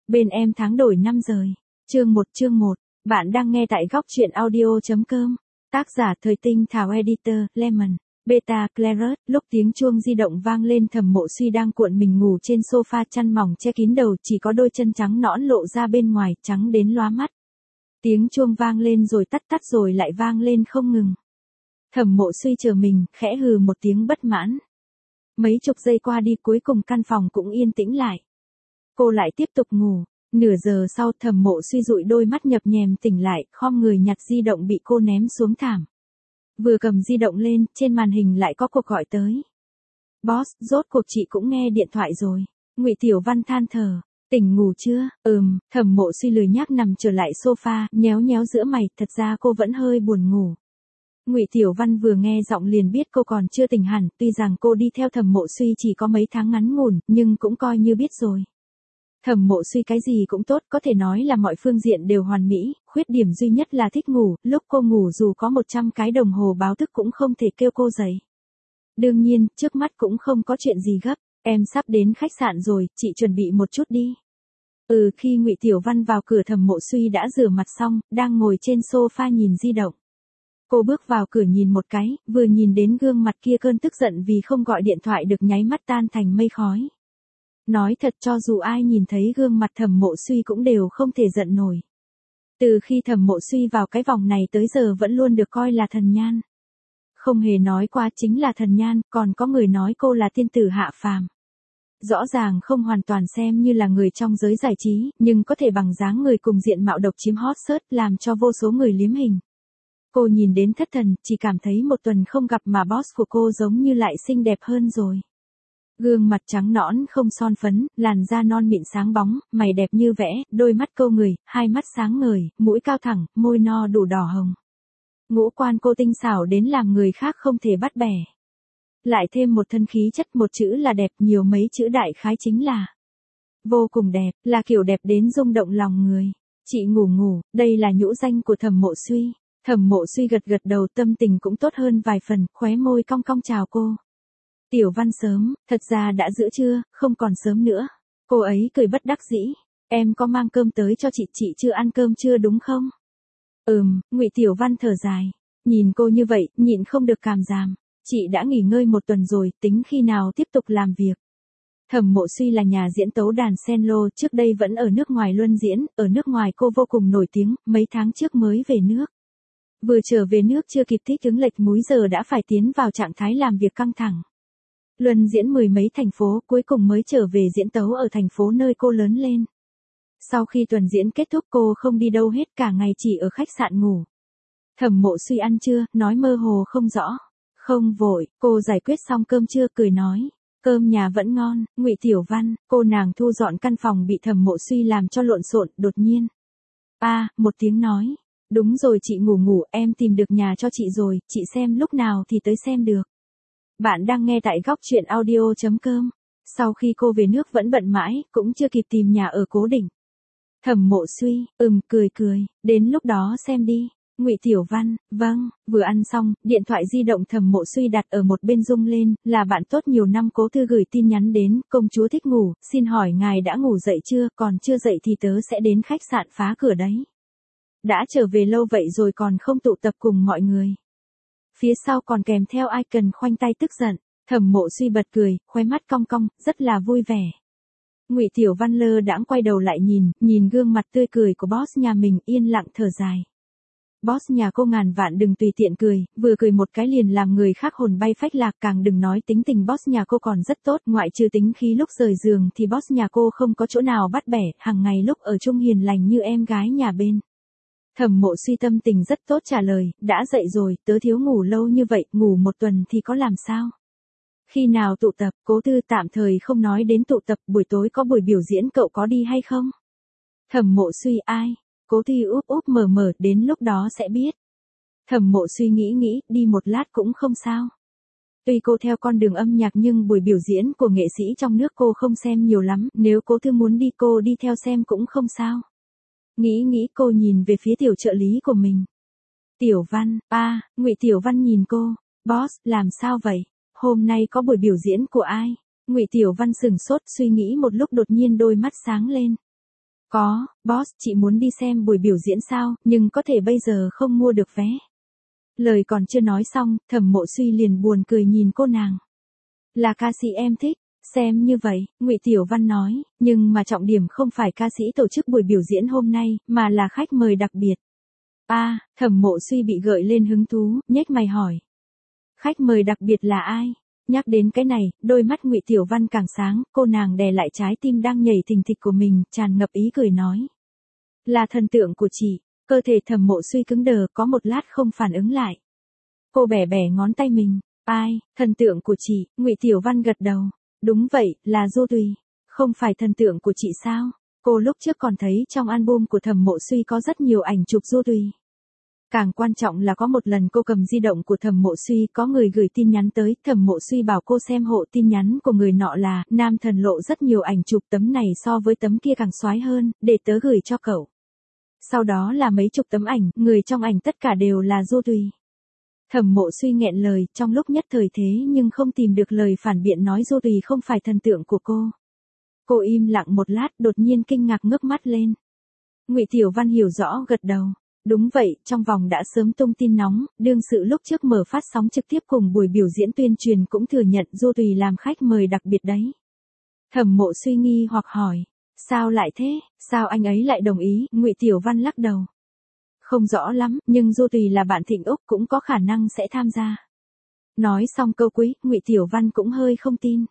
Bên em tháng đổi năm rời. Chương 1. Bạn đang nghe tại góc truyện audio.com. Tác giả Thời Tinh Thảo, editor Lemon. Beta Claret. Lúc tiếng chuông di động vang lên, Thẩm Mộ Suy đang cuộn mình ngủ trên sofa, chăn mỏng che kín đầu, chỉ có đôi chân trắng nõn lộ ra bên ngoài, trắng đến lóa mắt. Tiếng chuông vang lên rồi tắt rồi lại vang lên không ngừng. Thẩm Mộ Suy chờ mình, khẽ hừ một tiếng bất mãn. Mấy chục giây qua đi, cuối cùng căn phòng cũng yên tĩnh lại. Cô lại tiếp tục ngủ. Nửa giờ sau, Thẩm Mộ Suy dụi đôi mắt nhập nhèm tỉnh lại, khom người nhặt di động bị cô ném xuống thảm. Vừa cầm di động lên, trên màn hình lại có cuộc gọi tới. Boss, rốt cuộc chị cũng nghe điện thoại rồi. Ngụy Tiểu Văn than thở. Tỉnh ngủ chưa? Thẩm Mộ Suy lười nhác nằm trở lại sofa, nhéo nhéo giữa mày, thật ra cô vẫn hơi buồn ngủ. Ngụy Tiểu Văn vừa nghe giọng liền biết cô còn chưa tỉnh hẳn, tuy rằng cô đi theo Thẩm Mộ Suy chỉ có mấy tháng ngắn ngủn, nhưng cũng coi như biết rồi. Thẩm Mộ Suy cái gì cũng tốt, có thể nói là mọi phương diện đều hoàn mỹ, khuyết điểm duy nhất là thích ngủ, lúc cô ngủ dù có 100 cái đồng hồ báo thức cũng không thể kêu cô dậy. Đương nhiên, trước mắt cũng không có chuyện gì gấp, em sắp đến khách sạn rồi, chị chuẩn bị một chút đi. Khi Ngụy Tiểu Văn vào cửa, Thẩm Mộ Suy đã rửa mặt xong, đang ngồi trên sofa nhìn di động. Cô bước vào cửa nhìn một cái, vừa nhìn đến gương mặt kia, cơn tức giận vì không gọi điện thoại được nháy mắt tan thành mây khói. Nói thật, cho dù ai nhìn thấy gương mặt Thẩm Mộ Suy cũng đều không thể giận nổi. Từ khi Thẩm Mộ Suy vào cái vòng này tới giờ vẫn luôn được coi là thần nhan. Không hề nói qua chính là thần nhan, còn có người nói cô là tiên tử hạ phàm. Rõ ràng không hoàn toàn xem như là người trong giới giải trí, nhưng có thể bằng dáng người cùng diện mạo độc chiếm hot search, làm cho vô số người liếm hình. Cô nhìn đến thất thần, chỉ cảm thấy một tuần không gặp mà boss của cô giống như lại xinh đẹp hơn rồi. Gương mặt trắng nõn không son phấn, làn da non mịn sáng bóng, mày đẹp như vẽ, đôi mắt câu người, hai mắt sáng ngời, mũi cao thẳng, môi no đủ đỏ hồng. Ngũ quan cô tinh xảo đến làm người khác không thể bắt bẻ. Lại thêm một thân khí chất, một chữ là đẹp, nhiều mấy chữ đại khái chính là vô cùng đẹp, là kiểu đẹp đến rung động lòng người. Chị ngủ, đây là nhũ danh của Thẩm Mộ Suy. Thẩm Mộ Suy gật đầu, tâm tình cũng tốt hơn vài phần, khóe môi cong cong chào cô. Tiểu Văn sớm, thật ra đã giữa trưa, không còn sớm nữa. Cô ấy cười bất đắc dĩ. Em có mang cơm tới cho chị chưa ăn cơm chưa đúng không? Ngụy Tiểu Văn thở dài. Nhìn cô như vậy, nhịn không được cảm giảm. Chị đã nghỉ ngơi một tuần rồi, tính khi nào tiếp tục làm việc. Thẩm Mộ Suy là nhà diễn tấu đàn cello, trước đây vẫn ở nước ngoài luân diễn, ở nước ngoài cô vô cùng nổi tiếng, mấy tháng trước mới về nước. Vừa trở về nước chưa kịp thích ứng lệch múi giờ đã phải tiến vào trạng thái làm việc căng thẳng. Luân diễn mười mấy thành phố, cuối cùng mới trở về diễn tấu ở thành phố nơi cô lớn lên. Sau khi tuần diễn kết thúc, cô không đi đâu hết, cả ngày chỉ ở khách sạn ngủ. Thẩm Mộ Suy ăn trưa, nói mơ hồ không rõ. Không vội, cô giải quyết xong cơm trưa cười nói. Cơm nhà vẫn ngon. Ngụy Tiểu Văn, cô nàng thu dọn căn phòng bị Thẩm Mộ Suy làm cho lộn xộn, đột nhiên. Một tiếng nói. Đúng rồi, chị ngủ, em tìm được nhà cho chị rồi, chị xem lúc nào thì tới xem được. Bạn đang nghe tại góc truyện audio.com. Sau khi cô về nước vẫn bận mãi, cũng chưa kịp tìm nhà ở cố định. Thẩm Mộ Suy, cười, đến lúc đó xem đi. Ngụy Tiểu Văn, vâng. Vừa ăn xong, điện thoại di động Thẩm Mộ Suy đặt ở một bên rung lên, là bạn tốt nhiều năm Cố Thư gửi tin nhắn đến, công chúa thích ngủ, xin hỏi ngài đã ngủ dậy chưa, còn chưa dậy thì tớ sẽ đến khách sạn phá cửa đấy. Đã trở về lâu vậy rồi còn không tụ tập cùng mọi người. Phía sau còn kèm theo icon khoanh tay tức giận. Thẩm Mộ Suy bật cười, khóe mắt cong cong, rất là vui vẻ. Ngụy Tiểu Văn lơ đãng quay đầu lại nhìn gương mặt tươi cười của boss nhà mình, yên lặng thở dài. Boss nhà cô ngàn vạn đừng tùy tiện cười, vừa cười một cái liền làm người khác hồn bay phách lạc, càng đừng nói tính tình boss nhà cô còn rất tốt, ngoại trừ tính khí lúc rời giường thì boss nhà cô không có chỗ nào bắt bẻ, hàng ngày lúc ở chung hiền lành như em gái nhà bên. Thẩm Mộ Suy tâm tình rất tốt trả lời, đã dậy rồi, tớ thiếu ngủ lâu như vậy, ngủ một tuần thì có làm sao? Khi nào tụ tập? Cố Thư tạm thời không nói đến tụ tập, buổi tối có buổi biểu diễn, cậu có đi hay không? Thẩm Mộ Suy ai? Cố Thư úp mở, đến lúc đó sẽ biết. Thẩm Mộ Suy nghĩ, đi một lát cũng không sao. Tuy cô theo con đường âm nhạc nhưng buổi biểu diễn của nghệ sĩ trong nước cô không xem nhiều lắm, nếu Cố Thư muốn đi cô đi theo xem cũng không sao. Nghĩ cô nhìn về phía tiểu trợ lý của mình. Tiểu Văn, Ngụy Tiểu Văn nhìn cô. Boss, làm sao vậy? Hôm nay có buổi biểu diễn của ai? Ngụy Tiểu Văn sửng sốt, suy nghĩ một lúc đột nhiên đôi mắt sáng lên. Có, boss, chị muốn đi xem buổi biểu diễn sao, nhưng có thể bây giờ không mua được vé. Lời còn chưa nói xong, Thẩm Mộ Suy liền buồn cười nhìn cô nàng. Là ca sĩ em thích, xem như vậy, Ngụy Tiểu Văn nói, nhưng mà trọng điểm không phải ca sĩ tổ chức buổi biểu diễn hôm nay, mà là khách mời đặc biệt. Thẩm Mộ Suy bị gợi lên hứng thú, nhếch mày hỏi. Khách mời đặc biệt là ai? Nhắc đến cái này, đôi mắt Ngụy Tiểu Văn càng sáng, cô nàng đè lại trái tim đang nhảy thình thịch của mình, tràn ngập ý cười nói. Là thần tượng của chị, cơ thể Thẩm Mộ Suy cứng đờ, có một lát không phản ứng lại. Cô bẻ bẻ ngón tay mình, ai, thần tượng của chị, Ngụy Tiểu Văn gật đầu. Đúng vậy, là Du Tùy. Không phải thần tượng của chị sao? Cô lúc trước còn thấy trong album của Thẩm Mộ Suy có rất nhiều ảnh chụp Du Tùy. Càng quan trọng là có một lần cô cầm di động của Thẩm Mộ Suy, có người gửi tin nhắn tới, Thẩm Mộ Suy bảo cô xem hộ tin nhắn của người nọ là, nam thần lộ rất nhiều ảnh chụp, tấm này so với tấm kia càng xoái hơn, để tớ gửi cho cậu. Sau đó là mấy chục tấm ảnh, người trong ảnh tất cả đều là Du Tùy. Thẩm Mộ Suy nghẹn lời, trong lúc nhất thời thế nhưng không tìm được lời phản biện nói Du Tùy không phải thần tượng của cô. Cô im lặng một lát, đột nhiên kinh ngạc ngước mắt lên. Ngụy Tiểu Văn hiểu rõ gật đầu. Đúng vậy, trong vòng đã sớm tung tin nóng, đương sự lúc trước mở phát sóng trực tiếp cùng buổi biểu diễn tuyên truyền cũng thừa nhận Du Tùy làm khách mời đặc biệt đấy. Thẩm Mộ Suy nghi hoặc hỏi, sao lại thế, sao anh ấy lại đồng ý? Ngụy Tiểu Văn lắc đầu. Không rõ lắm, nhưng Du Tùy là bạn Thịnh Úc, cũng có khả năng sẽ tham gia. Nói xong câu cuối, Ngụy Tiểu Văn cũng hơi không tin.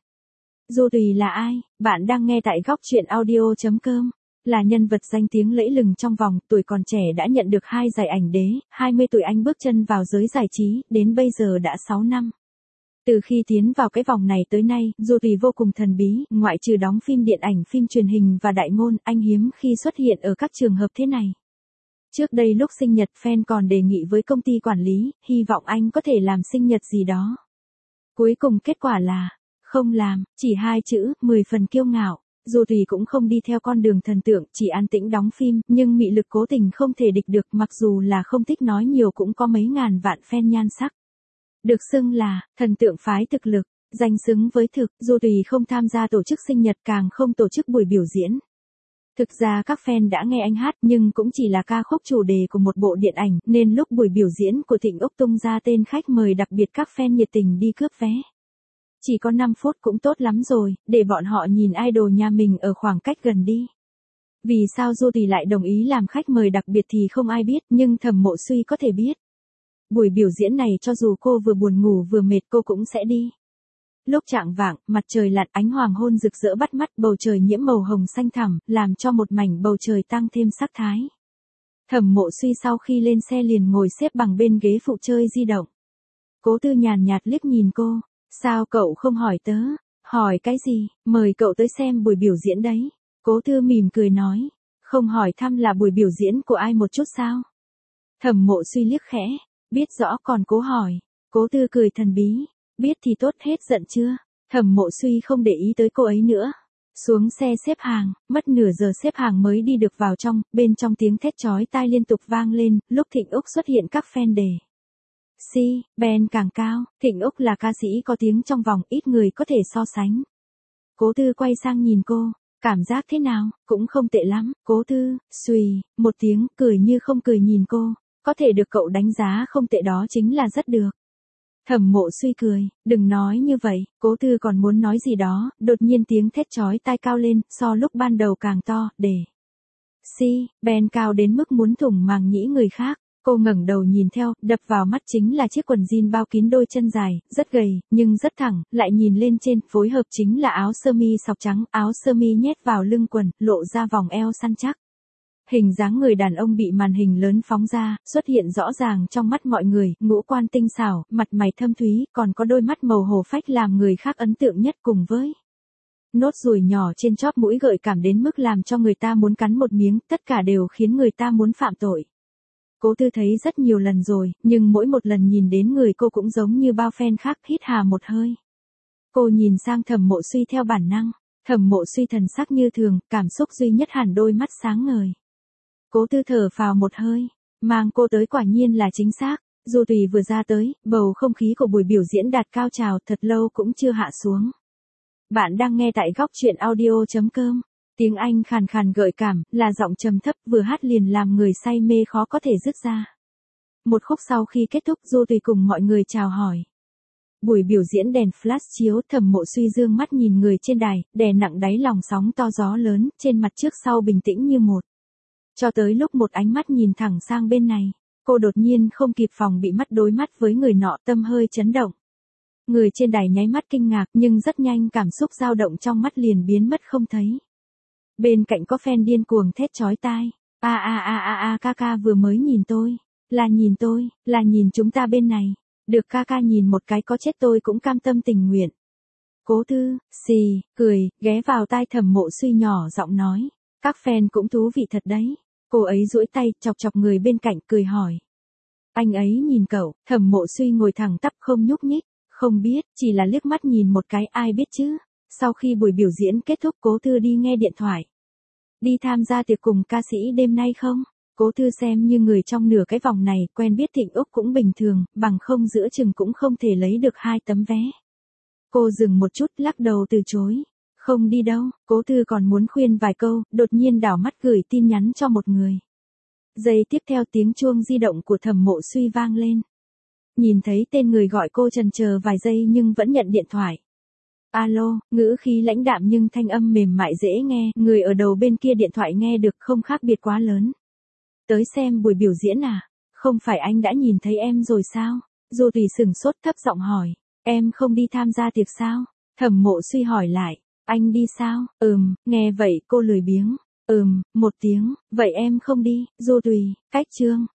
Du Tùy là ai? Bạn đang nghe tại góc truyện audio.com. Là nhân vật danh tiếng lẫy lừng trong vòng, tuổi còn trẻ đã nhận được 2 giải ảnh đế, 20 tuổi anh bước chân vào giới giải trí, đến bây giờ đã 6 năm. Từ khi tiến vào cái vòng này tới nay, Du Tùy vô cùng thần bí, ngoại trừ đóng phim điện ảnh, phim truyền hình và đại ngôn, anh hiếm khi xuất hiện ở các trường hợp thế này. Trước đây lúc sinh nhật, fan còn đề nghị với công ty quản lý, hy vọng anh có thể làm sinh nhật gì đó. Cuối cùng kết quả là, không làm, chỉ 2 chữ, 10 phần kiêu ngạo. Du Tùy cũng không đi theo con đường thần tượng, chỉ an tĩnh đóng phim, nhưng mị lực cố tình không thể địch được, mặc dù là không thích nói nhiều cũng có mấy ngàn vạn fan nhan sắc. Được xưng là, thần tượng phái thực lực, danh xứng với thực, Du Tùy không tham gia tổ chức sinh nhật, càng không tổ chức buổi biểu diễn. Thực ra các fan đã nghe anh hát nhưng cũng chỉ là ca khúc chủ đề của một bộ điện ảnh, nên lúc buổi biểu diễn của Thịnh Úc tung ra tên khách mời đặc biệt, các fan nhiệt tình đi cướp vé. Chỉ có 5 phút cũng tốt lắm rồi, để bọn họ nhìn idol nhà mình ở khoảng cách gần đi. Vì sao Du Tùy lại đồng ý làm khách mời đặc biệt thì không ai biết, nhưng Thẩm Mộ Suy có thể biết. Buổi biểu diễn này cho dù cô vừa buồn ngủ vừa mệt cô cũng sẽ đi. Lúc chạng vạng, mặt trời lặn, ánh hoàng hôn rực rỡ bắt mắt, bầu trời nhiễm màu hồng xanh thẳm, làm cho một mảnh bầu trời tăng thêm sắc thái. Thẩm Mộ Suy sau khi lên xe liền ngồi xếp bằng bên ghế phụ chơi di động. Cố Tư nhàn nhạt liếc nhìn cô. Sao cậu không hỏi tớ? Hỏi cái gì? Mời cậu tới xem buổi biểu diễn đấy. Cố Tư mỉm cười nói. Không hỏi thăm là buổi biểu diễn của ai một chút sao? Thẩm Mộ Suy liếc khẽ. Biết rõ còn cố hỏi. Cố Tư cười thần bí. Biết thì tốt, hết giận chưa? Thẩm Mộ Suy không để ý tới cô ấy nữa. Xuống xe xếp hàng, mất nửa giờ xếp hàng mới đi được vào trong, bên trong tiếng thét chói tai liên tục vang lên, lúc Thịnh Úc xuất hiện các fan đề. Ben càng cao, Thịnh Úc là ca sĩ có tiếng trong vòng, ít người có thể so sánh. Cố Tư quay sang nhìn cô, cảm giác thế nào? Cũng không tệ lắm. Cố Tư, xùy, một tiếng, cười như không cười nhìn cô, có thể được cậu đánh giá không tệ đó chính là rất được. Thẩm Mộ Suy cười, đừng nói như vậy. Cố Tư còn muốn nói gì đó, đột nhiên tiếng thét chói tai cao lên, so lúc ban đầu càng to, Ben cao đến mức muốn thủng màng nhĩ người khác. Cô ngẩng đầu nhìn theo, đập vào mắt chính là chiếc quần jean bao kín đôi chân dài, rất gầy, nhưng rất thẳng, lại nhìn lên trên, phối hợp chính là áo sơ mi sọc trắng, áo sơ mi nhét vào lưng quần, lộ ra vòng eo săn chắc. Hình dáng người đàn ông bị màn hình lớn phóng ra, xuất hiện rõ ràng trong mắt mọi người, ngũ quan tinh xảo, mặt mày thâm thúy, còn có đôi mắt màu hồ phách làm người khác ấn tượng nhất, cùng với nốt ruồi nhỏ trên chóp mũi gợi cảm đến mức làm cho người ta muốn cắn một miếng, tất cả đều khiến người ta muốn phạm tội. Cố Tư thấy rất nhiều lần rồi, nhưng mỗi một lần nhìn đến người cô cũng giống như bao fan khác, hít hà một hơi. Cô nhìn sang Thẩm Mộ Suy theo bản năng. Thẩm Mộ Suy thần sắc như thường, cảm xúc duy nhất hẳn đôi mắt sáng ngời. Cố Tư thở phào một hơi, mang cô tới quả nhiên là chính xác. Du Tùy vừa ra tới, bầu không khí của buổi biểu diễn đạt cao trào, thật lâu cũng chưa hạ xuống. Bạn đang nghe tại góc truyện audio.com. Tiếng Anh khàn khàn gợi cảm, là giọng trầm thấp vừa hát liền làm người say mê khó có thể dứt ra. Một khúc sau khi kết thúc Du Tùy cùng mọi người chào hỏi. Buổi biểu diễn đèn flash chiếu, Thẩm Mộ Suy dương mắt nhìn người trên đài, đè nặng đáy lòng sóng to gió lớn, trên mặt trước sau bình tĩnh như một. Cho tới lúc một ánh mắt nhìn thẳng sang bên này, cô đột nhiên không kịp phòng bị mắt đối mắt với người nọ, tâm hơi chấn động. Người trên đài nháy mắt kinh ngạc nhưng rất nhanh cảm xúc dao động trong mắt liền biến mất không thấy. Bên cạnh có fan điên cuồng thét chói tai. Ca ca vừa mới nhìn tôi. Là nhìn chúng ta bên này. Được ca ca nhìn một cái có chết tôi cũng cam tâm tình nguyện. Cố Thư, xì, cười, ghé vào tai Thẩm Mộ Suy nhỏ giọng nói. Các fan cũng thú vị thật đấy. Cô ấy duỗi tay chọc chọc người bên cạnh cười hỏi. Anh ấy nhìn cậu, Thẩm Mộ Suy ngồi thẳng tắp không nhúc nhích. Không biết, chỉ là liếc mắt nhìn một cái ai biết chứ. Sau khi buổi biểu diễn kết thúc Cố Thư đi nghe điện thoại. Đi tham gia tiệc cùng ca sĩ đêm nay không? Cố Thư xem như người trong nửa cái vòng này, quen biết Thịnh Úc cũng bình thường, bằng không giữa chừng cũng không thể lấy được 2 tấm vé. Cô dừng một chút, lắc đầu từ chối. Không đi đâu, Cố Thư còn muốn khuyên vài câu, đột nhiên đảo mắt gửi tin nhắn cho một người. Giây tiếp theo tiếng chuông di động của Thẩm Mộ Suy vang lên. Nhìn thấy tên người gọi cô chần chờ vài giây nhưng vẫn nhận điện thoại. Alo, ngữ khí lãnh đạm nhưng thanh âm mềm mại dễ nghe, người ở đầu bên kia điện thoại nghe được không khác biệt quá lớn. Tới xem buổi biểu diễn à? Không phải anh đã nhìn thấy em rồi sao? Du Tùy sừng sốt thấp giọng hỏi. Em không đi tham gia tiệc sao? Thẩm Mộ Suy hỏi lại. Anh đi sao? Nghe vậy cô lười biếng. Một tiếng, vậy em không đi. Du Tùy, cách chương.